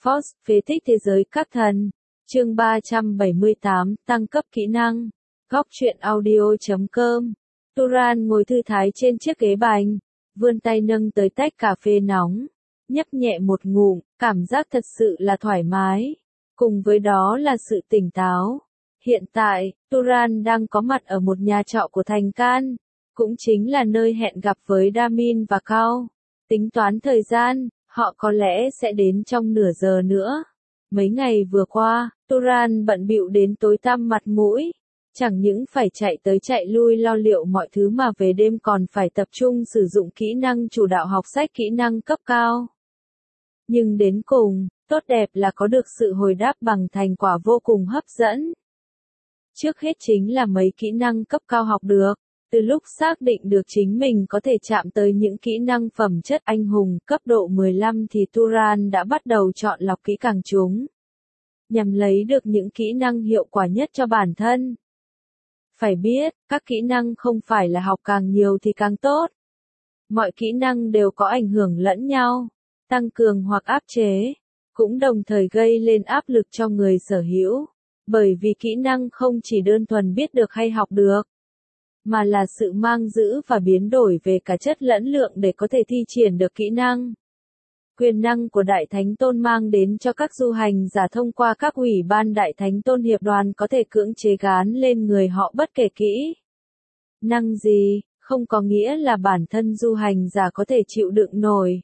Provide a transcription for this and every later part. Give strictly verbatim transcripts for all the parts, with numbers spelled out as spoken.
Force, phế tích thế giới các thần. Chương ba trăm bảy mươi tám, tăng cấp kỹ năng. Góc truyện audio chấm com. Turan ngồi thư thái trên chiếc ghế bành, vươn tay nâng tới tách cà phê nóng, nhấp nhẹ một ngụm, cảm giác thật sự là thoải mái, cùng với đó là sự tỉnh táo. Hiện tại, Turan đang có mặt ở một nhà trọ của thành Can, cũng chính là nơi hẹn gặp với Damin và Cao. Tính toán thời gian, họ có lẽ sẽ đến trong nửa giờ nữa. Mấy ngày vừa qua, Turan bận bịu đến tối tăm mặt mũi, chẳng những phải chạy tới chạy lui lo liệu mọi thứ mà về đêm còn phải tập trung sử dụng kỹ năng chủ đạo học sách kỹ năng cấp cao. Nhưng đến cùng, tốt đẹp là có được sự hồi đáp bằng thành quả vô cùng hấp dẫn. Trước hết chính là mấy kỹ năng cấp cao học được. Từ lúc xác định được chính mình có thể chạm tới những kỹ năng phẩm chất anh hùng cấp độ mười lăm thì Turan đã bắt đầu chọn lọc kỹ càng chúng, nhằm lấy được những kỹ năng hiệu quả nhất cho bản thân. Phải biết, các kỹ năng không phải là học càng nhiều thì càng tốt. Mọi kỹ năng đều có ảnh hưởng lẫn nhau, tăng cường hoặc áp chế, cũng đồng thời gây lên áp lực cho người sở hữu, bởi vì kỹ năng không chỉ đơn thuần biết được hay học được, mà là sự mang giữ và biến đổi về cả chất lẫn lượng để có thể thi triển được kỹ năng. Quyền năng của Đại Thánh Tôn mang đến cho các du hành giả thông qua các ủy ban Đại Thánh Tôn hiệp đoàn có thể cưỡng chế gán lên người họ bất kể kỹ năng gì, không có nghĩa là bản thân du hành giả có thể chịu đựng nổi.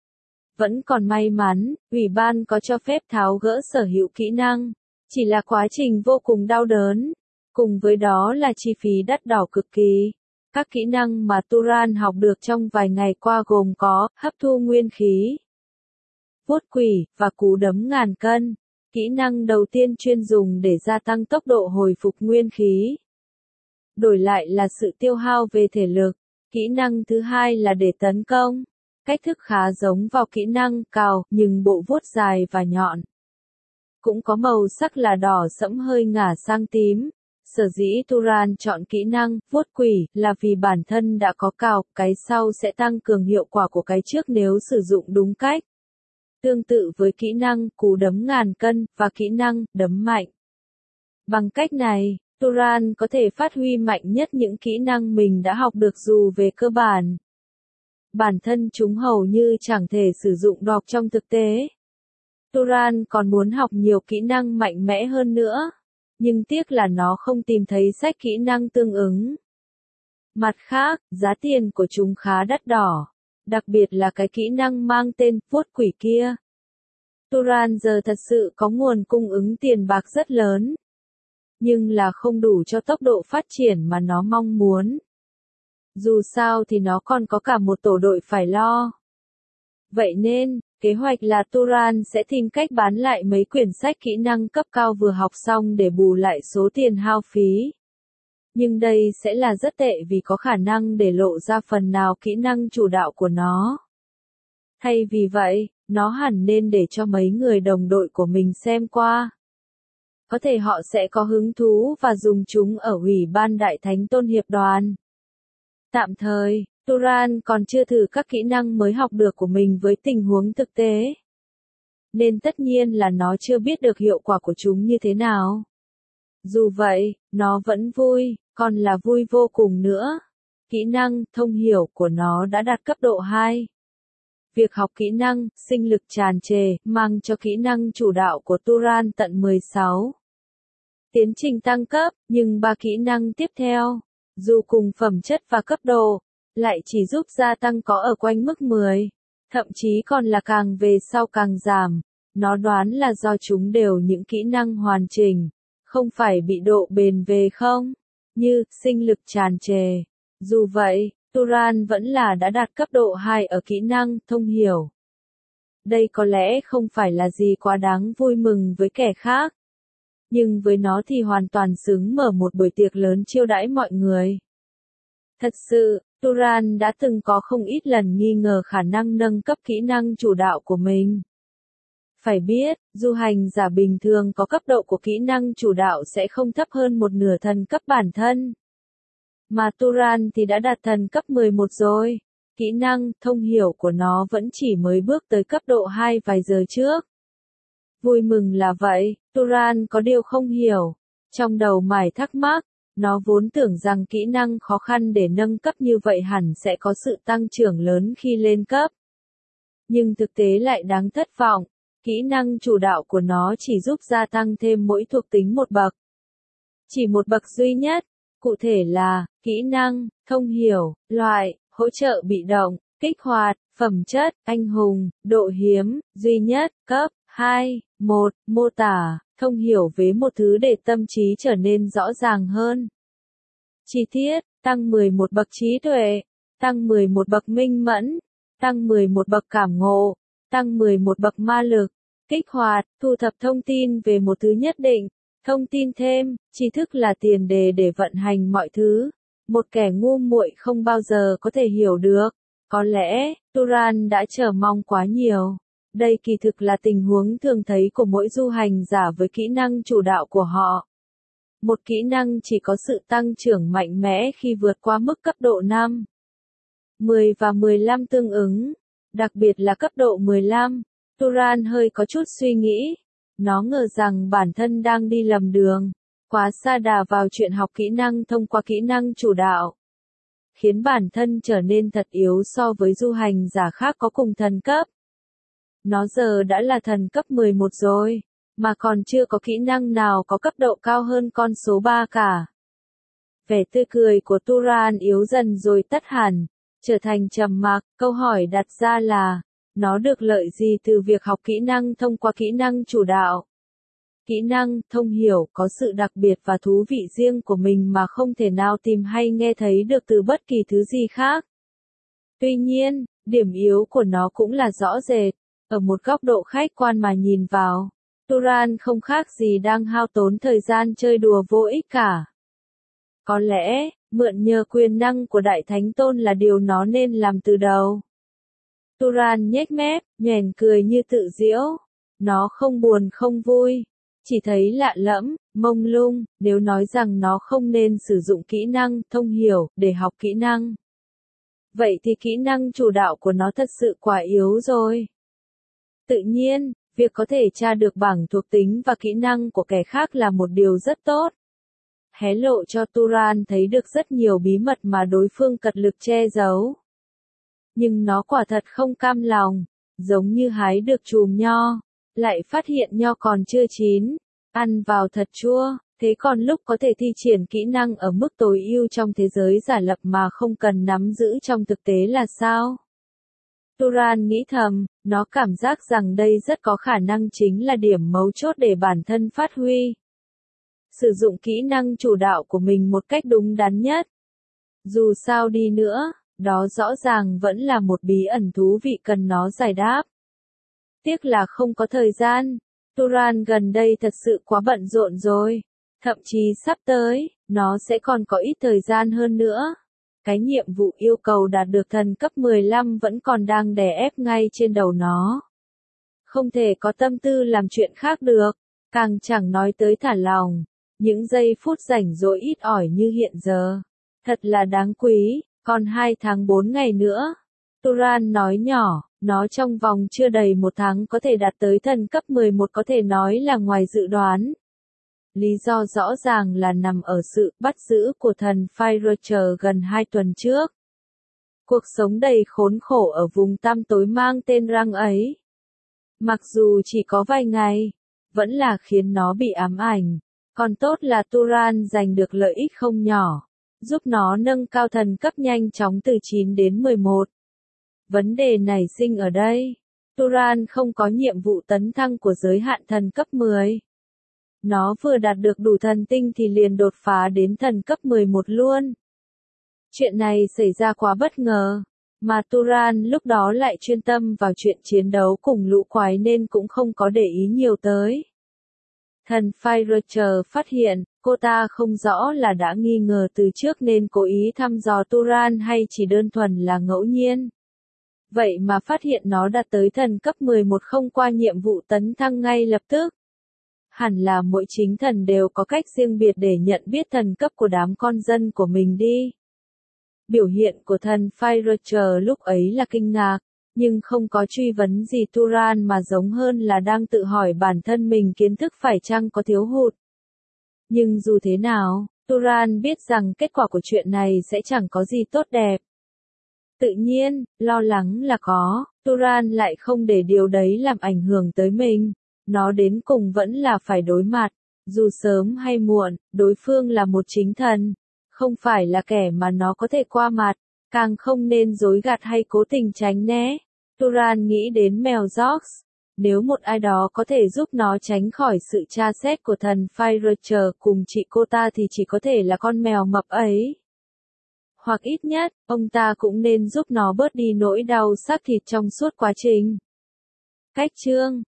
Vẫn còn may mắn, ủy ban có cho phép tháo gỡ sở hữu kỹ năng, chỉ là quá trình vô cùng đau đớn. Cùng với đó là chi phí đắt đỏ cực kỳ. Các kỹ năng mà Turan học được trong vài ngày qua gồm có hấp thu nguyên khí, vuốt quỷ, và cú đấm ngàn cân. Kỹ năng đầu tiên chuyên dùng để gia tăng tốc độ hồi phục nguyên khí, đổi lại là sự tiêu hao về thể lực. Kỹ năng thứ hai là để tấn công. Cách thức khá giống vào kỹ năng cào, nhưng bộ vuốt dài và nhọn. Cũng có màu sắc là đỏ sẫm hơi ngả sang tím. Sở dĩ Turan chọn kỹ năng vuốt quỷ là vì bản thân đã có cào, cái sau sẽ tăng cường hiệu quả của cái trước nếu sử dụng đúng cách. Tương tự với kỹ năng cú đấm ngàn cân và kỹ năng đấm mạnh. Bằng cách này, Turan có thể phát huy mạnh nhất những kỹ năng mình đã học được dù về cơ bản. Bản thân chúng hầu như chẳng thể sử dụng đọc trong thực tế. Turan còn muốn học nhiều kỹ năng mạnh mẽ hơn nữa. Nhưng tiếc là nó không tìm thấy sách kỹ năng tương ứng. Mặt khác, giá tiền của chúng khá đắt đỏ, đặc biệt là cái kỹ năng mang tên vuốt quỷ kia. Turan giờ thật sự có nguồn cung ứng tiền bạc rất lớn, nhưng là không đủ cho tốc độ phát triển mà nó mong muốn. Dù sao thì nó còn có cả một tổ đội phải lo. Vậy nên, kế hoạch là Turan sẽ tìm cách bán lại mấy quyển sách kỹ năng cấp cao vừa học xong để bù lại số tiền hao phí. Nhưng đây sẽ là rất tệ vì có khả năng để lộ ra phần nào kỹ năng chủ đạo của nó. Thay vì vậy, nó hẳn nên để cho mấy người đồng đội của mình xem qua. Có thể họ sẽ có hứng thú và dùng chúng ở ủy ban Đại Thánh Tôn hiệp đoàn. Tạm thời, Turan còn chưa thử các kỹ năng mới học được của mình với tình huống thực tế. Nên tất nhiên là nó chưa biết được hiệu quả của chúng như thế nào. Dù vậy, nó vẫn vui, còn là vui vô cùng nữa. Kỹ năng thông hiểu của nó đã đạt cấp độ hai. Việc học kỹ năng sinh lực tràn trề mang cho kỹ năng chủ đạo của Turan tận mười sáu. Tiến trình tăng cấp, nhưng ba kỹ năng tiếp theo, dù cùng phẩm chất và cấp độ, lại chỉ giúp gia tăng có ở quanh mức mười, thậm chí còn là càng về sau càng giảm. Nó đoán là do chúng đều những kỹ năng hoàn chỉnh, không phải bị độ bền về không, như sinh lực tràn trề. Dù vậy, Turan vẫn là đã đạt cấp độ hai ở kỹ năng thông hiểu. Đây có lẽ không phải là gì quá đáng vui mừng với kẻ khác, nhưng với nó thì hoàn toàn xứng mở một buổi tiệc lớn chiêu đãi mọi người. Thật sự, Turan đã từng có không ít lần nghi ngờ khả năng nâng cấp kỹ năng chủ đạo của mình. Phải biết, du hành giả bình thường có cấp độ của kỹ năng chủ đạo sẽ không thấp hơn một nửa thần cấp bản thân. Mà Turan thì đã đạt thần cấp mười một rồi. Kỹ năng thông hiểu của nó vẫn chỉ mới bước tới cấp độ hai vài giờ trước. Vui mừng là vậy, Turan có điều không hiểu. Trong đầu mải thắc mắc, nó vốn tưởng rằng kỹ năng khó khăn để nâng cấp như vậy hẳn sẽ có sự tăng trưởng lớn khi lên cấp. Nhưng thực tế lại đáng thất vọng, kỹ năng chủ đạo của nó chỉ giúp gia tăng thêm mỗi thuộc tính một bậc. Chỉ một bậc duy nhất, cụ thể là, kỹ năng, thông hiểu, loại, hỗ trợ bị động, kích hoạt, phẩm chất, anh hùng, độ hiếm, duy nhất, cấp, hai, một, mô tả, thông hiểu về một thứ để tâm trí trở nên rõ ràng hơn. Chi tiết, tăng mười một bậc trí tuệ, tăng mười một bậc minh mẫn, tăng mười một bậc cảm ngộ, tăng mười một bậc ma lực, kích hoạt, thu thập thông tin về một thứ nhất định, thông tin thêm, tri thức là tiền đề để vận hành mọi thứ. Một kẻ ngu muội không bao giờ có thể hiểu được. Có lẽ, Turan đã chờ mong quá nhiều. Đây kỳ thực là tình huống thường thấy của mỗi du hành giả với kỹ năng chủ đạo của họ. Một kỹ năng chỉ có sự tăng trưởng mạnh mẽ khi vượt qua mức cấp độ năm, mười và mười lăm tương ứng. Đặc biệt là cấp độ mười lăm, Turan hơi có chút suy nghĩ. Nó ngờ rằng bản thân đang đi lầm đường, quá sa đà vào chuyện học kỹ năng thông qua kỹ năng chủ đạo, khiến bản thân trở nên thật yếu so với du hành giả khác có cùng thần cấp. Nó giờ đã là thần cấp mười một rồi, mà còn chưa có kỹ năng nào có cấp độ cao hơn con số ba cả. Vẻ tươi cười của Turan yếu dần rồi tắt hẳn, trở thành trầm mặc. Câu hỏi đặt ra là, nó được lợi gì từ việc học kỹ năng thông qua kỹ năng chủ đạo? Kỹ năng, thông hiểu, có sự đặc biệt và thú vị riêng của mình mà không thể nào tìm hay nghe thấy được từ bất kỳ thứ gì khác. Tuy nhiên, điểm yếu của nó cũng là rõ rệt. Ở một góc độ khách quan mà nhìn vào, Turan không khác gì đang hao tốn thời gian chơi đùa vô ích cả. Có lẽ, mượn nhờ quyền năng của Đại Thánh Tôn là điều nó nên làm từ đầu. Turan nhếch mép, nhoẻn cười như tự giễu. Nó không buồn không vui, chỉ thấy lạ lẫm, mông lung, nếu nói rằng nó không nên sử dụng kỹ năng, thông hiểu, để học kỹ năng. Vậy thì kỹ năng chủ đạo của nó thật sự quá yếu rồi. Tự nhiên, việc có thể tra được bảng thuộc tính và kỹ năng của kẻ khác là một điều rất tốt. Hé lộ cho Turan thấy được rất nhiều bí mật mà đối phương cật lực che giấu. Nhưng nó quả thật không cam lòng, giống như hái được chùm nho, lại phát hiện nho còn chưa chín, ăn vào thật chua, thế còn lúc có thể thi triển kỹ năng ở mức tối ưu trong thế giới giả lập mà không cần nắm giữ trong thực tế là sao? Turan nghĩ thầm, nó cảm giác rằng đây rất có khả năng chính là điểm mấu chốt để bản thân phát huy. Sử dụng kỹ năng chủ đạo của mình một cách đúng đắn nhất. Dù sao đi nữa, đó rõ ràng vẫn là một bí ẩn thú vị cần nó giải đáp. Tiếc là không có thời gian. Turan gần đây thật sự quá bận rộn rồi. Thậm chí sắp tới, nó sẽ còn có ít thời gian hơn nữa. Cái nhiệm vụ yêu cầu đạt được thần cấp mười lăm vẫn còn đang đè ép ngay trên đầu nó. Không thể có tâm tư làm chuyện khác được, càng chẳng nói tới thả lòng. Những giây phút rảnh rỗi ít ỏi như hiện giờ. Thật là đáng quý, còn hai tháng bốn ngày nữa. Turan nói nhỏ, nó trong vòng chưa đầy một tháng có thể đạt tới thần cấp mười một có thể nói là ngoài dự đoán. Lý do rõ ràng là nằm ở sự bắt giữ của thần Fire gần hai tuần trước. Cuộc sống đầy khốn khổ ở vùng tăm tối mang tên Răng ấy. Mặc dù chỉ có vài ngày, vẫn là khiến nó bị ám ảnh. Còn tốt là Turan giành được lợi ích không nhỏ, giúp nó nâng cao thần cấp nhanh chóng từ chín đến mười một. Vấn đề nảy sinh ở đây, Turan không có nhiệm vụ tấn thăng của giới hạn thần cấp mười. Nó vừa đạt được đủ thần tinh thì liền đột phá đến thần cấp mười một luôn. Chuyện này xảy ra quá bất ngờ, mà Turan lúc đó lại chuyên tâm vào chuyện chiến đấu cùng lũ quái nên cũng không có để ý nhiều tới. Thần Fire phát hiện, cô ta không rõ là đã nghi ngờ từ trước nên cố ý thăm dò Turan hay chỉ đơn thuần là ngẫu nhiên. Vậy mà phát hiện nó đạt tới thần cấp mười một không qua nhiệm vụ tấn thăng ngay lập tức. Hẳn là mỗi chính thần đều có cách riêng biệt để nhận biết thần cấp của đám con dân của mình đi. Biểu hiện của thần Fire lúc ấy là kinh ngạc, nhưng không có truy vấn gì Turan mà giống hơn là đang tự hỏi bản thân mình kiến thức phải chăng có thiếu hụt. Nhưng dù thế nào, Turan biết rằng kết quả của chuyện này sẽ chẳng có gì tốt đẹp. Tự nhiên, lo lắng là có, Turan lại không để điều đấy làm ảnh hưởng tới mình. Nó đến cùng vẫn là phải đối mặt. Dù sớm hay muộn, đối phương là một chính thần. Không phải là kẻ mà nó có thể qua mặt. Càng không nên dối gạt hay cố tình tránh né. Turan nghĩ đến mèo George. Nếu một ai đó có thể giúp nó tránh khỏi sự tra xét của thần Fire cùng chị cô ta thì chỉ có thể là con mèo mập ấy. Hoặc ít nhất, ông ta cũng nên giúp nó bớt đi nỗi đau xác thịt trong suốt quá trình. Cách chương